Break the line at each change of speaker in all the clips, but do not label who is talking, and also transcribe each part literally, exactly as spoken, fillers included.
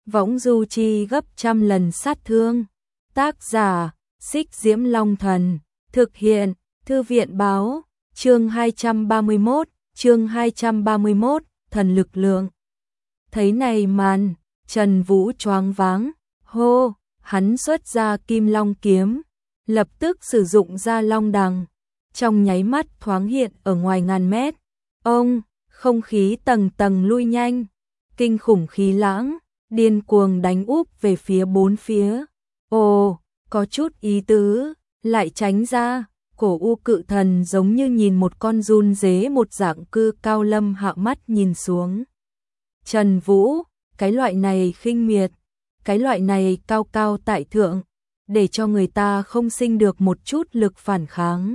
võng du chi gấp trăm lần sát thương. Tác giả, Xích Diễm Long Thần. Thực hiện, Thư viện báo. Chương hai trăm ba mươi mốt, chương hai trăm ba mươi mốt, thần lực lượng. Thấy này màn, Trần Vũ choáng váng, hô, hắn xuất ra Kim Long kiếm, lập tức sử dụng ra Long Đằng, trong nháy mắt thoáng hiện ở ngoài ngàn mét. Ông, không khí tầng tầng lui nhanh, kinh khủng khí lãng, điên cuồng đánh úp về phía bốn phía. Ồ, có chút ý tứ, lại tránh ra. Cổ U Cự Thần giống như nhìn một con giun dế một dạng cư cao lâm hạ mắt nhìn xuống. Trần Vũ, cái loại này khinh miệt, cái loại này cao cao tại thượng, để cho người ta không sinh được một chút lực phản kháng.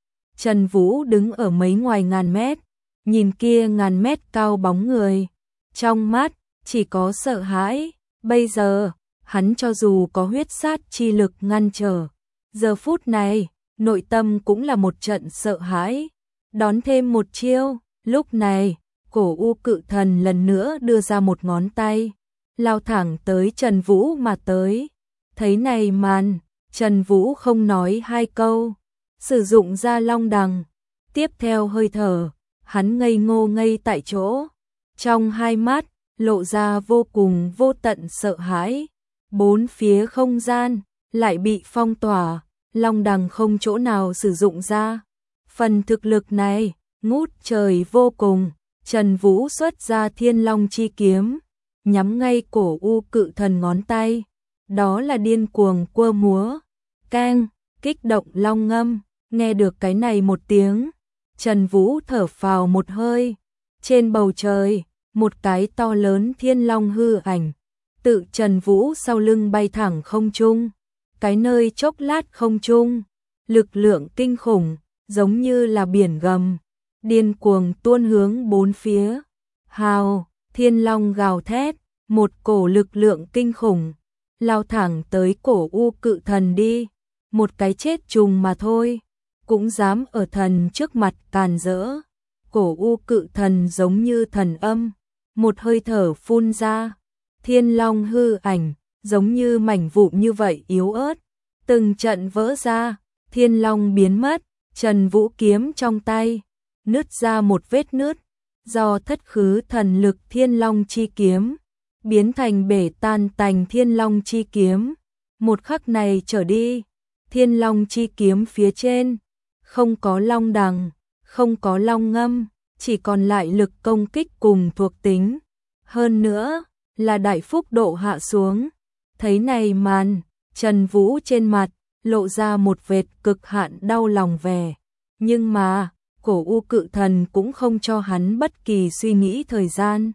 Trần Vũ đứng ở mấy ngoài ngàn mét, nhìn kia ngàn mét cao bóng người, trong mắt chỉ có sợ hãi. Bây giờ, hắn cho dù có huyết sát chi lực ngăn trở, giờ phút này nội tâm cũng là một trận sợ hãi. Đón thêm một chiêu, lúc này, Cổ U Cự Thần lần nữa đưa ra một ngón tay, lao thẳng tới Trần Vũ mà tới. Thấy này màn, Trần Vũ không nói hai câu, sử dụng ra Long Đằng. Tiếp theo hơi thở, hắn ngây ngô ngây tại chỗ, trong hai mắt lộ ra vô cùng vô tận sợ hãi. Bốn phía không gian lại bị phong tỏa, Long Đằng không chỗ nào sử dụng ra. Phần thực lực này, ngút trời vô cùng. Trần Vũ xuất ra Thiên Long chi kiếm, nhắm ngay Cổ U Cự Thần ngón tay. Đó là điên cuồng quơ múa, keng, kích động long ngâm. Nghe được cái này một tiếng, Trần Vũ thở phào một hơi. Trên bầu trời, một cái to lớn thiên long hư ảnh, tự Trần Vũ sau lưng bay thẳng không trung. Cái nơi chốc lát không trung, lực lượng kinh khủng, giống như là biển gầm, điên cuồng tuôn hướng bốn phía. Hào, thiên long gào thét, một cổ lực lượng kinh khủng, lao thẳng tới Cổ U Cự Thần đi. Một cái chết trùng mà thôi, cũng dám ở thần trước mặt càn rỡ. Cổ U Cự Thần giống như thần âm, một hơi thở phun ra, thiên long hư ảnh, giống như mảnh vụn như vậy yếu ớt, từng trận vỡ ra, thiên long biến mất. Trần Vũ kiếm trong tay, nứt ra một vết nứt, do thất khứ thần lực Thiên Long chi kiếm, biến thành bể tan tành Thiên Long chi kiếm. Một khắc này trở đi, Thiên Long chi kiếm phía trên, không có Long Đằng, không có Long Ngâm, chỉ còn lại lực công kích cùng thuộc tính. Hơn nữa, là đại phúc độ hạ xuống. Thấy này màn, Trần Vũ trên mặt lộ ra một vệt cực hạn đau lòng vẻ. Nhưng mà, Cổ U Cự Thần cũng không cho hắn bất kỳ suy nghĩ thời gian.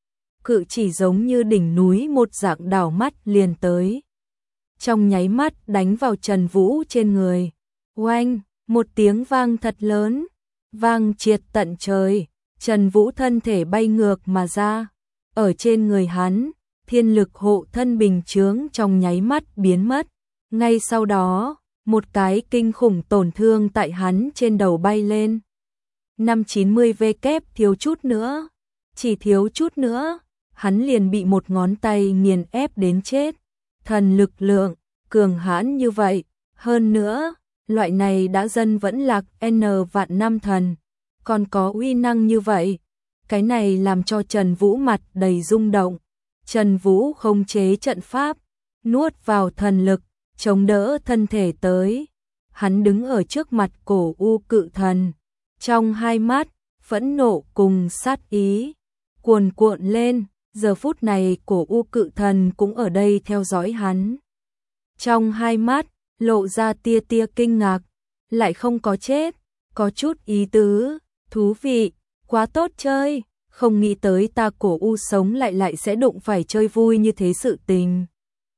Cự chỉ giống như đỉnh núi một dạng đảo mắt liền tới. Trong nháy mắt đánh vào Trần Vũ trên người. Oanh, một tiếng vang thật lớn, vang triệt tận trời. Trần Vũ thân thể bay ngược mà ra. Ở trên người hắn, thiên lực hộ thân bình chướng trong nháy mắt biến mất. Ngay sau đó, một cái kinh khủng tổn thương tại hắn trên đầu bay lên. năm chín mươi vê kép thiếu chút nữa, chỉ thiếu chút nữa, hắn liền bị một ngón tay nghiền ép đến chết. Thần lực lượng, cường hãn như vậy, hơn nữa, loại này đã dân vẫn lạc N vạn năm thần, còn có uy năng như vậy. Cái này làm cho Trần Vũ mặt đầy rung động. Trần Vũ khống chế trận pháp, nuốt vào thần lực, chống đỡ thân thể tới. Hắn đứng ở trước mặt Cổ U Cự Thần, trong hai mắt, phẫn nộ cùng sát ý cuồn cuộn lên. Giờ phút này Cổ U Cự Thần cũng ở đây theo dõi hắn. Trong hai mắt, lộ ra tia tia kinh ngạc, lại không có chết, có chút ý tứ, thú vị, quá tốt chơi, không nghĩ tới ta Cổ U sống lại lại sẽ đụng phải chơi vui như thế sự tình.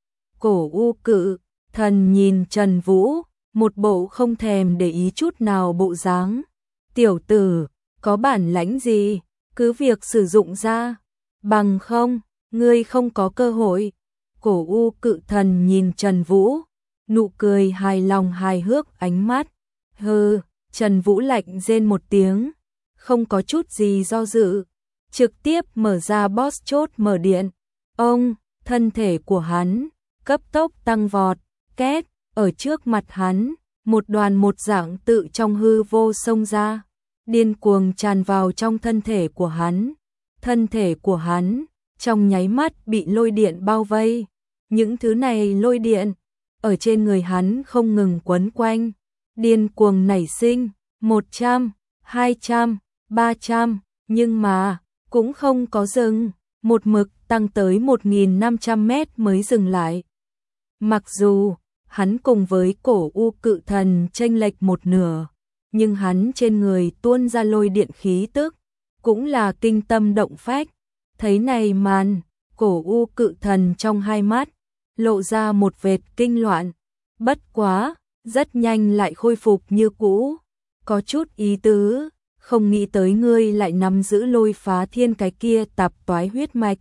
Cổ U Cự Thần nhìn Trần Vũ, một bộ không thèm để ý chút nào bộ dáng. Tiểu tử, có bản lãnh gì, cứ việc sử dụng ra, bằng không, ngươi không có cơ hội. Cổ U Cự Thần nhìn Trần Vũ, nụ cười hài lòng hài hước ánh mắt. Hừ, Trần Vũ lạnh rên một tiếng, không có chút gì do dự, trực tiếp mở ra boss chốt mở điện. Ông, thân thể của hắn cấp tốc tăng vọt, két, ở trước mặt hắn, một đoàn một dạng tự trong hư vô xông ra, điên cuồng tràn vào trong thân thể của hắn. Thân thể của hắn trong nháy mắt bị lôi điện bao vây, những thứ này lôi điện ở trên người hắn không ngừng quấn quanh, điên cuồng nảy sinh, một trăm, hai trăm, ba trăm, nhưng mà cũng không có dừng, một mực tăng tới một nghìn năm trăm mét mới dừng lại. Mặc dù hắn cùng với cổ u cự thần chênh lệch một nửa, nhưng hắn trên người tuôn ra lôi điện khí tức, cũng là kinh tâm động phách. Thấy này màn, cổ u cự thần trong hai mắt lộ ra một vệt kinh loạn, bất quá, rất nhanh lại khôi phục như cũ, có chút ý tứ, không nghĩ tới ngươi lại nắm giữ lôi phá thiên cái kia tạp toái huyết mạch.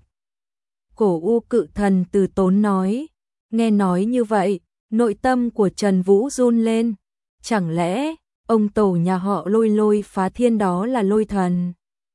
Cổ u cự thần từ tốn nói, nghe nói như vậy, nội tâm của Trần Vũ run lên, chẳng lẽ ông tổ nhà họ lôi lôi phá thiên đó là lôi thần?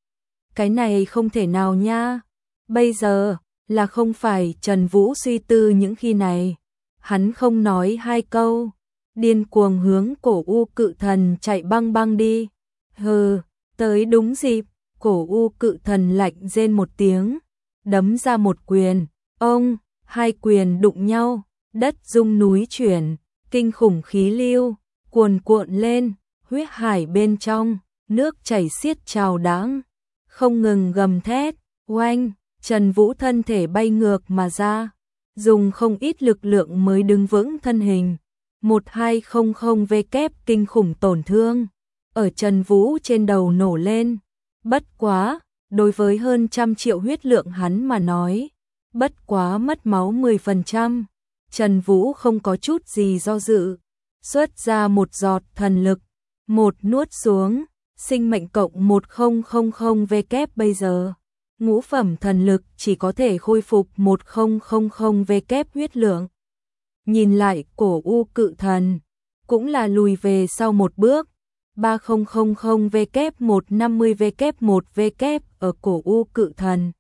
Cái này không thể nào nha. Bây giờ là không phải Trần Vũ suy tư những khi này, hắn không nói hai câu, điên cuồng hướng cổ u cự thần chạy băng băng đi. Hừ, tới đúng dịp, cổ u cự thần lạnh rên một tiếng, đấm ra một quyền, ông, hai quyền đụng nhau, đất rung núi chuyển, kinh khủng khí lưu cuồn cuộn lên, huyết hải bên trong, nước chảy xiết trào đãng, không ngừng gầm thét, oanh, Trần Vũ thân thể bay ngược mà ra, dùng không ít lực lượng mới đứng vững thân hình. một hai không không V kép kinh khủng tổn thương ở Trần Vũ trên đầu nổ lên. Bất quá, đối với hơn trăm triệu huyết lượng hắn mà nói, bất quá mất máu mười phần trăm. Trần Vũ không có chút gì do dự, xuất ra một giọt thần lực, một nuốt xuống, sinh mệnh cộng một không không không V kép bây giờ. Ngũ phẩm thần lực chỉ có thể khôi phục một không không không V kép huyết lượng. Nhìn lại cổ u cự thần, cũng là lùi về sau một bước, ba không không không V kép một năm mươi V kép một V kép ở cổ u cự thần.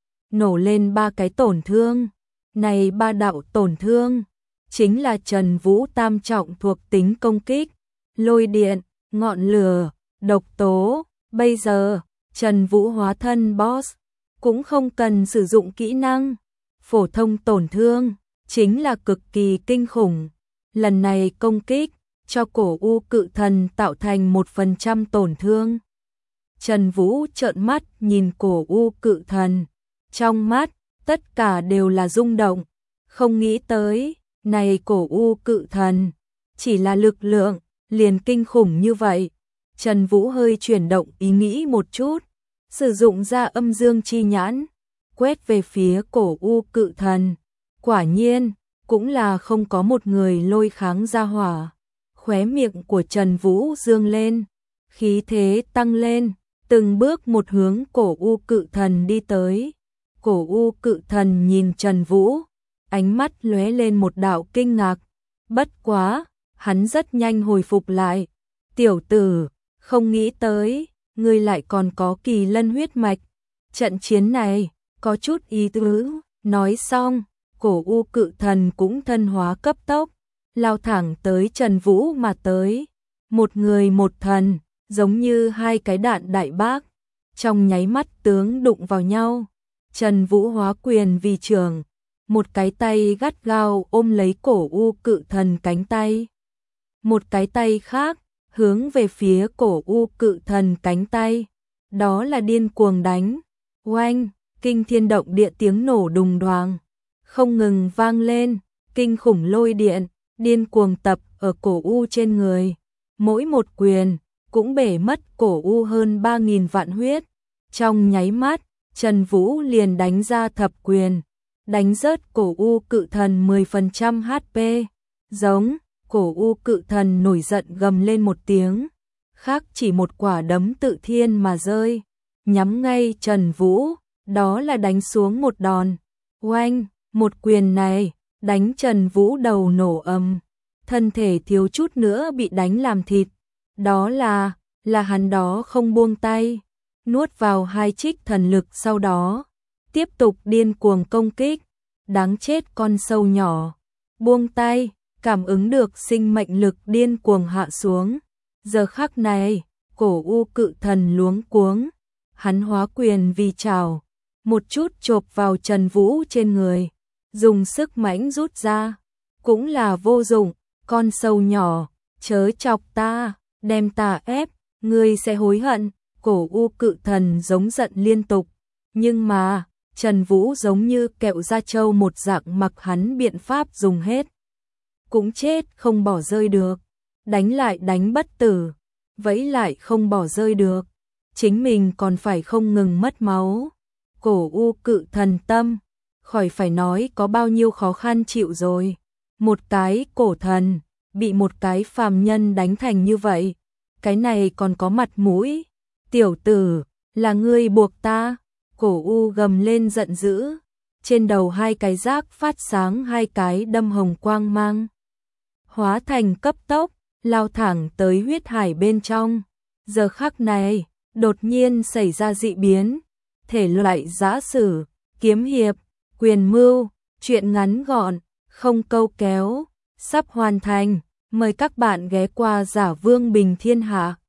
Nổ lên ba cái tổn thương, này ba đạo tổn thương, chính là Trần Vũ tam trọng thuộc tính công kích, lôi điện, ngọn lửa, độc tố. Bây giờ, Trần Vũ hóa thân boss, cũng không cần sử dụng kỹ năng, phổ thông tổn thương, chính là cực kỳ kinh khủng. Lần này công kích, cho cổ u cự thần tạo thành một phần trăm tổn thương. Trần Vũ trợn mắt nhìn cổ u cự thần, trong mắt, tất cả đều là rung động, không nghĩ tới, này cổ u cự thần, chỉ là lực lượng, liền kinh khủng như vậy. Trần Vũ hơi chuyển động ý nghĩ một chút, sử dụng ra âm dương chi nhãn, quét về phía cổ u cự thần. Quả nhiên, cũng là không có một người lôi kháng ra hỏa. Khóe miệng của Trần Vũ dương lên, khí thế tăng lên, từng bước một hướng cổ u cự thần đi tới. Cổ u cự thần nhìn Trần Vũ, ánh mắt lóe lên một đạo kinh ngạc. Bất quá, hắn rất nhanh hồi phục lại. Tiểu tử, không nghĩ tới, ngươi lại còn có kỳ lân huyết mạch. Trận chiến này, có chút ý tứ. Nói xong, cổ u cự thần cũng thân hóa cấp tốc, lao thẳng tới Trần Vũ mà tới. Một người một thần, giống như hai cái đạn đại bác, trong nháy mắt tướng đụng vào nhau. Trần Vũ hóa quyền vì trường, một cái tay gắt gao ôm lấy cổ u cự thần cánh tay. Một cái tay khác, hướng về phía cổ u cự thần cánh tay. Đó là điên cuồng đánh. Oanh, kinh thiên động địa tiếng nổ đùng đoàng, không ngừng vang lên, kinh khủng lôi điện, điên cuồng tập ở cổ u trên người. Mỗi một quyền, cũng bể mất cổ u hơn ba nghìn vạn huyết. Trong nháy mắt, Trần Vũ liền đánh ra thập quyền, đánh rớt cổ u cự thần mười phần trăm H P. Giống, cổ u cự thần nổi giận gầm lên một tiếng, khác chỉ một quả đấm tự thiên mà rơi, nhắm ngay Trần Vũ, đó là đánh xuống một đòn. Oanh, một quyền này, đánh Trần Vũ đầu nổ ầm, thân thể thiếu chút nữa bị đánh làm thịt. Đó là, là hắn đó không buông tay, nuốt vào hai trích thần lực sau đó, tiếp tục điên cuồng công kích. đáng chết con sâu nhỏ. Buông tay, cảm ứng được sinh mệnh lực điên cuồng hạ xuống. Giờ khắc này, cổ u cự thần luống cuống, hắn hóa quyền vì trảo, một chút chộp vào Trần Vũ trên người, dùng sức mãnh rút ra, cũng là vô dụng, con sâu nhỏ, chớ chọc ta, đem ta ép, ngươi sẽ hối hận. Cổ u cự thần giống giận liên tục, nhưng mà, Trần Vũ giống như kẹo da trâu một dạng mặc hắn biện pháp dùng hết. Cũng chết không bỏ rơi được, đánh lại đánh bất tử, vẫy lại không bỏ rơi được, chính mình còn phải không ngừng mất máu. Cổ u cự thần tâm, khỏi phải nói có bao nhiêu khó khăn chịu rồi. Một cái cổ thần, bị một cái phàm nhân đánh thành như vậy, cái này còn có mặt mũi. Tiểu tử, là ngươi buộc ta. Cổ u gầm lên giận dữ, trên đầu hai cái rác phát sáng, hai cái đâm hồng quang mang, hóa thành cấp tốc, lao thẳng tới huyết hải bên trong. Giờ khắc này, đột nhiên xảy ra dị biến, thể loại giã sử, kiếm hiệp, quyền mưu, truyện ngắn gọn, không câu kéo, sắp hoàn thành. Mời các bạn ghé qua Giả Vương Bình Thiên Hạ.